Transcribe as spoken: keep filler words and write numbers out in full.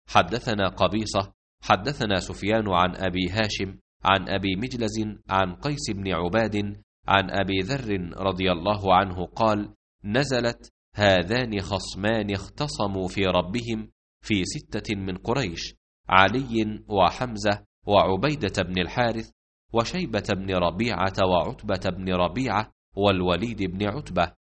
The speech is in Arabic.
حدثنا قبيصة حدثنا سفيان عن أبي هاشم عن أبي مجلز عن قيس بن عباد عن أبي ذر رضي الله عنه قال: نزلت: هذان خصمان اختصموا في ربهم في ستة من قريش: علي وحمزة وعبيدة بن الحارث وشيبة بن ربيعة وعتبة بن ربيعة والوليد بن عتبة.